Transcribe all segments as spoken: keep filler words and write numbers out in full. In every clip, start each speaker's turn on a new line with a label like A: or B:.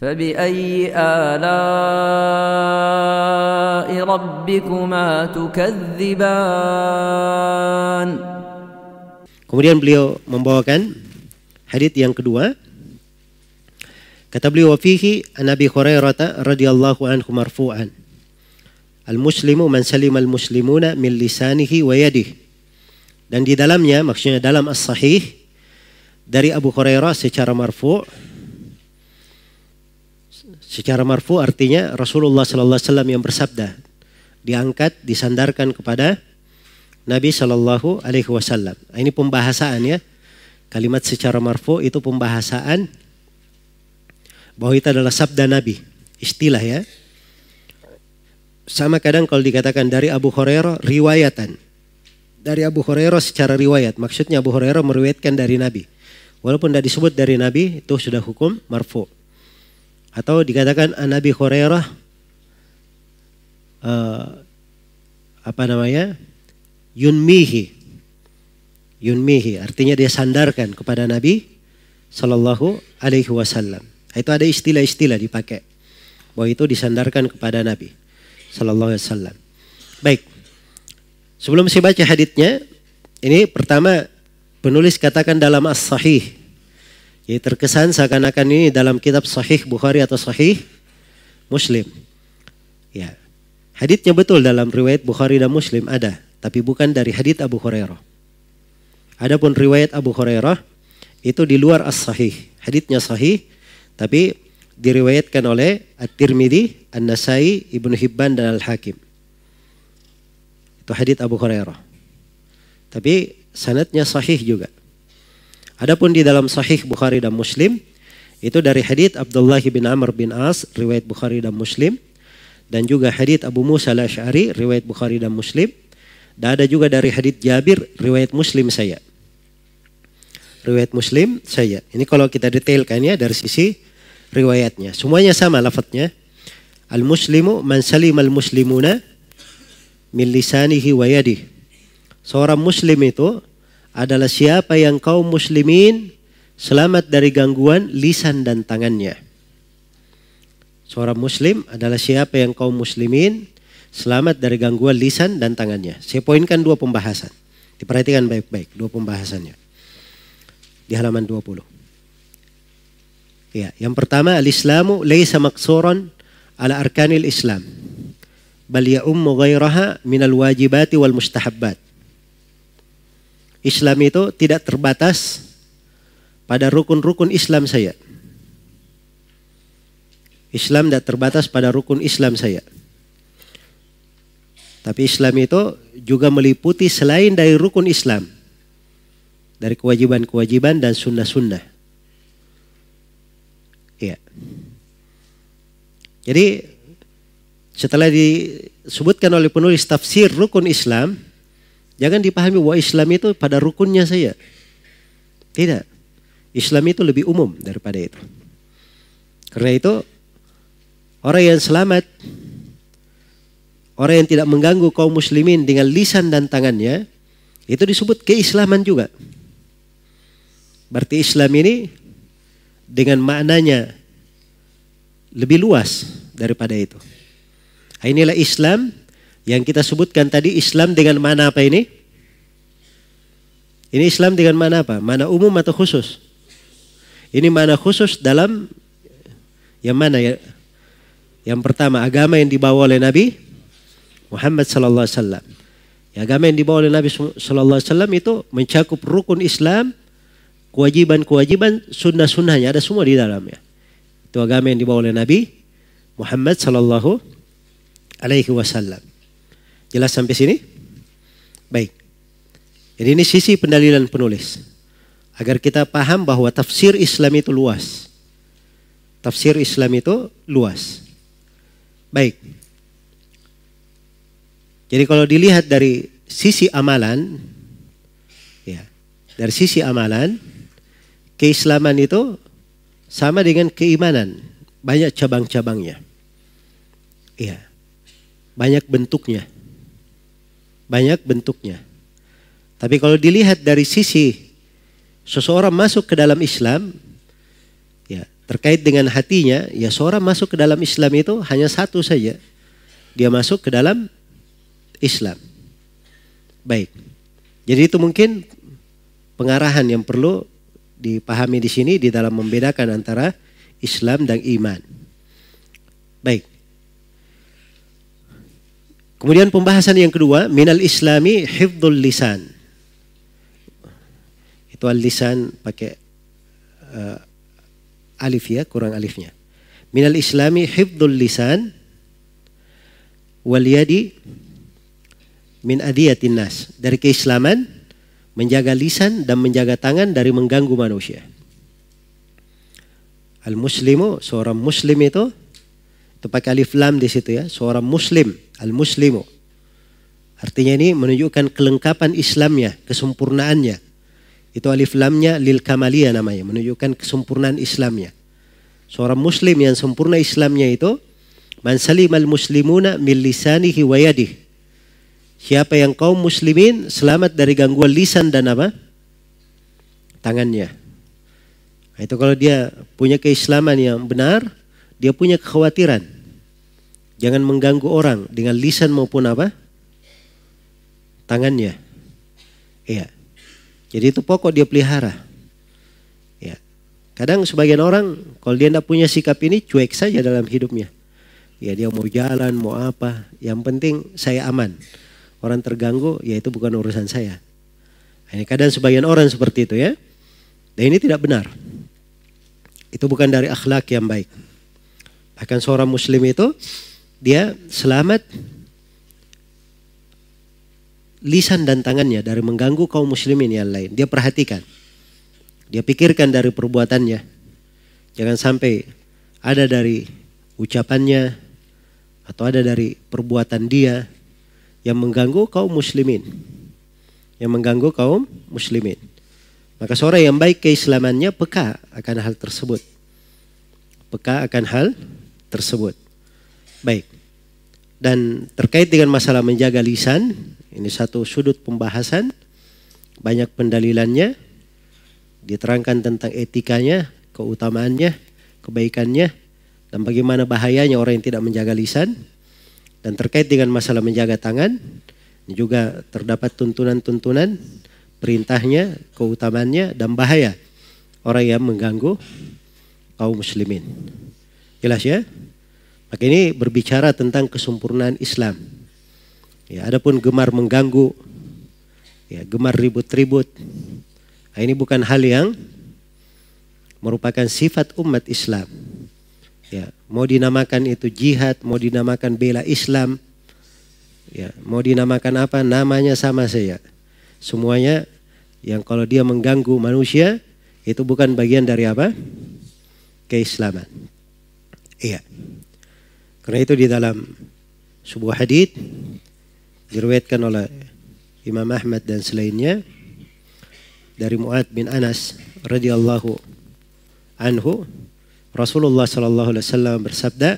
A: فبأي آلاء ربكما تكذبان.
B: Kemudian beliau membawakan hadits yang kedua. Kata beliau, fihi an Abi Hurairah radhiyallahu anhu marfu'an, al-muslimu man salima al-muslimuna min lisanihi wa yadihi. Dan di dalamnya, maksudnya dalam as-sahih dari Abu Hurairah secara marfu'. Secara marfu' artinya Rasulullah sallallahu alaihi wasallam yang bersabda, diangkat, disandarkan kepada Nabi sallallahu alaihi wasallam. Ini pembahasaan ya. Kalimat secara marfu' itu pembahasaan bahwa itu adalah sabda Nabi, istilah ya. Sama kadang kalau dikatakan dari Abu Hurairah riwayatan. Dari Abu Hurairah secara riwayat, maksudnya Abu Hurairah meriwayatkan dari Nabi. Walaupun tidak disebut dari Nabi, itu sudah hukum marfu'. Atau dikatakan an Abi Hurairah uh, apa namanya? Yunmihi. Yunmihi artinya dia sandarkan kepada Nabi sallallahu alaihi wasallam. Itu ada istilah-istilah dipakai bahwa itu disandarkan kepada Nabi sallallahu alaihi wasallam. Baik. Sebelum saya baca haditsnya, ini pertama penulis katakan dalam as-sahih. Jadi terkesan seakan-akan ini dalam kitab Sahih Bukhari atau Sahih Muslim. Ya. Haditsnya betul dalam riwayat Bukhari dan Muslim ada, tapi bukan dari hadits Abu Hurairah. Adapun riwayat Abu Hurairah itu di luar as-sahih. Haditsnya sahih, tapi diriwayatkan oleh At-Tirmidzi, An-Nasai, Ibnu Hibban dan Al-Hakim. Itu hadits Abu Hurairah. Tapi sanadnya sahih juga. Adapun di dalam Sahih Bukhari dan Muslim itu dari hadits Abdullah bin Amr bin As, riwayat Bukhari dan Muslim, dan juga hadits Abu Musa al-Asy'ari, riwayat Bukhari dan Muslim, dan ada juga dari hadits Jabir, riwayat Muslim saya. Riwayat Muslim saya. Ini kalau kita detailkan ya dari sisi riwayatnya. Semuanya sama lafadznya. Al-muslimu man salimal muslimuna min lisanihi wa yadihi. Seorang muslim itu adalah siapa yang kaum muslimin selamat dari gangguan lisan dan tangannya. Seorang muslim adalah siapa yang kaum muslimin selamat dari gangguan lisan dan tangannya. Saya poinkan dua pembahasan. Diperhatikan baik-baik dua pembahasannya. Di halaman dua puluh. Ya, yang pertama, al-islamu laisa maqsuran ala arkanil islam, bal ya'ummu ghairaha minal wajibati wal mustahabbat. Islam itu tidak terbatas pada rukun-rukun Islam saya. Islam tidak terbatas pada rukun Islam saya. Tapi Islam itu juga meliputi selain dari rukun Islam, dari kewajiban-kewajiban dan sunnah-sunnah. Iya. Jadi setelah disebutkan oleh penulis tafsir rukun Islam, jangan dipahami bahwa Islam itu pada rukunnya saja. Tidak. Islam itu lebih umum daripada itu. Karena itu orang yang selamat, orang yang tidak mengganggu kaum muslimin dengan lisan dan tangannya, itu disebut keislaman juga. Berarti Islam ini dengan maknanya lebih luas daripada itu. Inilah Islam yang kita sebutkan tadi, Islam dengan mana apa ini? Ini Islam dengan mana apa? Mana umum atau khusus? Ini mana khusus dalam yang mana ya? Yang pertama, agama yang dibawa oleh Nabi Muhammad sallallahu alaihi wasallam. Ya, agama yang dibawa oleh Nabi sallallahu alaihi wasallam itu mencakup rukun Islam, kewajiban-kewajiban, sunnah-sunnahnya, ada semua di dalamnya. Itu agama yang dibawa oleh Nabi Muhammad sallallahu alaihi wasallam. Jelas sampai sini? Baik. Jadi ini sisi pendalilan penulis. Agar kita paham bahwa tafsir Islam itu luas. Tafsir Islam itu luas. Baik. Jadi kalau dilihat dari sisi amalan, ya, dari sisi amalan, keislaman itu sama dengan keimanan. Banyak cabang-cabangnya. Iya. Banyak bentuknya. Banyak bentuknya. Tapi kalau dilihat dari sisi seseorang masuk ke dalam Islam, ya, terkait dengan hatinya, ya seorang masuk ke dalam Islam itu hanya satu saja. Dia masuk ke dalam Islam. Baik. Jadi itu mungkin pengarahan yang perlu dipahami di sini di dalam membedakan antara Islam dan iman. Baik. Kemudian pembahasan yang kedua, minal islami hifdzul lisan. Itu al-lisan pakai uh, alif ya, kurang alifnya. Minal islami hifdzul lisan wal yadi min adiyatin nas. Dari keislaman menjaga lisan dan menjaga tangan dari mengganggu manusia. Al-muslimu, seorang muslim itu, itu pakai alif lam di situ ya, seorang muslim, al-muslimu. Artinya ini menunjukkan kelengkapan Islamnya, kesempurnaannya. Itu alif lamnya lil kamaliyah namanya, menunjukkan kesempurnaan Islamnya. Seorang muslim yang sempurna Islamnya itu, man salimal muslimuna min lisanihi wa yadihi. Siapa yang kaum muslimin selamat dari gangguan lisan dan apa? Tangannya. Nah, itu kalau dia punya keislaman yang benar, dia punya kekhawatiran. Jangan mengganggu orang dengan lisan maupun apa? Tangannya. Iya. Jadi itu pokok dia pelihara. Ya. Kadang sebagian orang kalau dia tidak punya sikap ini cuek saja dalam hidupnya. Ya dia mau jalan, mau apa, yang penting saya aman. Orang terganggu, ya itu bukan urusan saya. Ini kadang sebagian orang seperti itu ya. Dan ini tidak benar. Itu bukan dari akhlak yang baik. Bahkan seorang muslim itu, dia selamat lisan dan tangannya dari mengganggu kaum muslimin yang lain. Dia perhatikan. Dia pikirkan dari perbuatannya. Jangan sampai ada dari ucapannya atau ada dari perbuatan dia yang mengganggu kaum muslimin. Yang mengganggu kaum muslimin. Maka seorang yang baik keislamannya peka akan hal tersebut. Peka akan hal tersebut. Baik. Dan terkait dengan masalah menjaga lisan, ini satu sudut pembahasan. Banyak pendalilannya. Diterangkan tentang etikanya, keutamaannya, kebaikannya, dan bagaimana bahayanya orang yang tidak menjaga lisan. Dan terkait dengan masalah menjaga tangan, ini juga terdapat tuntunan-tuntunan, perintahnya, keutamaannya, dan bahaya orang yang mengganggu kaum muslimin. Jelas ya? Maka ini berbicara tentang kesempurnaan Islam. Ya, adapun gemar mengganggu, ya, gemar ribut-ribut, nah, ini bukan hal yang merupakan sifat umat Islam. Ya, mau dinamakan itu jihad, mau dinamakan bela Islam, ya, mau dinamakan apa, namanya sama saja. Semuanya yang kalau dia mengganggu manusia itu bukan bagian dari apa? Keislaman. Iya. Karena itu di dalam sebuah hadits diriwayatkan oleh Imam Ahmad dan selainnya dari Mu'ad bin Anas radhiyallahu anhu, Rasulullah sallallahu alaihi wasallam bersabda,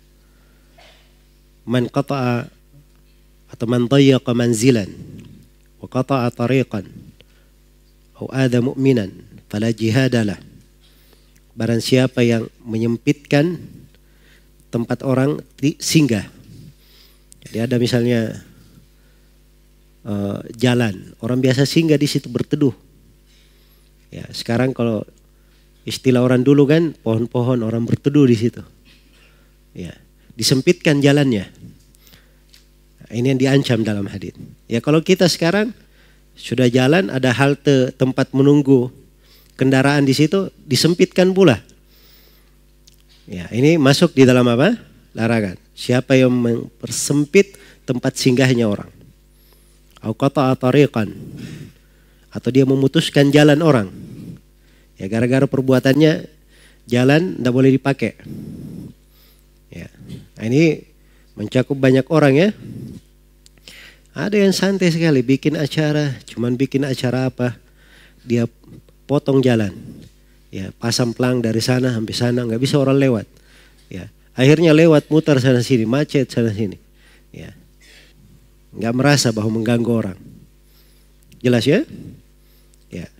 B: "Man qata'a atau man dayyaqa manzilan wa qata'a tariqan aw adha mu'minan fala jihadalah." Barang siapa yang menyempitkan tempat orang singgah. Jadi ada misalnya uh, jalan, orang biasa singgah di situ berteduh. Ya, sekarang kalau istilah orang dulu kan pohon-pohon orang berteduh di situ. Ya, disempitkan jalannya. Nah, ini yang diancam dalam hadits. Ya kalau kita sekarang sudah jalan ada halte tempat menunggu kendaraan di situ disempitkan pula. Ya, ini masuk di dalam apa? Larangan. Siapa yang mempersempit tempat singgahnya orang. Au qata'a tariqan. Atau dia memutuskan jalan orang. Ya gara-gara perbuatannya jalan tidak boleh dipakai. Ya. Nah, ini mencakup banyak orang ya. Ada yang santai sekali bikin acara, cuman bikin acara apa? Dia potong jalan. Ya, pasang pelang dari sana sampai sana, nggak bisa orang lewat. Ya, akhirnya lewat mutar sana sini, macet sana sini. Ya, nggak merasa bahwa mengganggu orang. Jelas ya? Ya,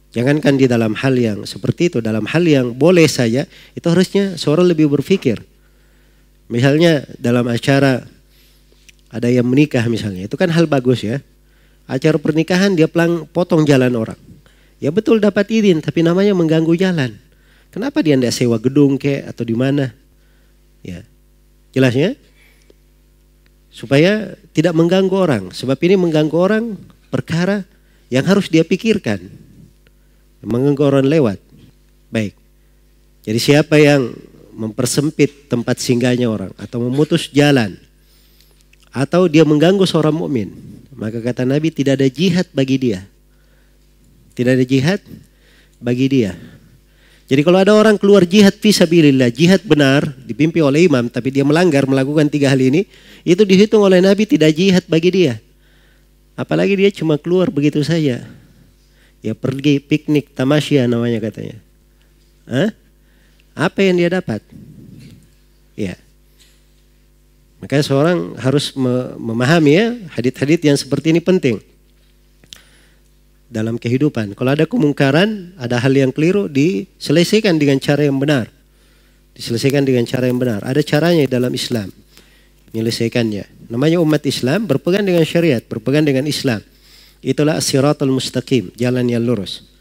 B: Jangankan di dalam hal yang seperti itu, dalam hal yang boleh saja, itu harusnya seorang lebih berpikir. Misalnya dalam acara ada yang menikah misalnya, itu kan hal bagus ya. Acara pernikahan dia pelang potong jalan orang. Ya betul dapat izin, tapi namanya mengganggu jalan. Kenapa dia tidak sewa gedung kek atau di mana? Ya, jelasnya supaya tidak mengganggu orang. Sebab ini mengganggu orang perkara yang harus dia pikirkan. Mengganggu orang lewat. Baik. Jadi siapa yang mempersempit tempat singgahnya orang atau memutus jalan atau dia mengganggu seorang mukmin, maka kata Nabi tidak ada jihad bagi dia. Tidak ada jihad bagi dia. Jadi kalau ada orang keluar jihad fisabilillah, jihad benar dipimpin oleh imam tapi dia melanggar melakukan tiga hal ini, itu dihitung oleh Nabi tidak jihad bagi dia. Apalagi dia cuma keluar begitu saja. Ya pergi piknik tamasya namanya katanya. Hah? Apa yang dia dapat? Ya. Makanya seorang harus memahami ya, hadits-hadits yang seperti ini penting dalam kehidupan. Kalau ada kemungkaran, ada hal yang keliru, diselesaikan dengan cara yang benar. Diselesaikan dengan cara yang benar. Ada caranya dalam Islam menyelesaikannya. Namanya umat Islam berpegang dengan syariat, berpegang dengan Islam. Itulah as-siratal mustaqim, jalan yang lurus.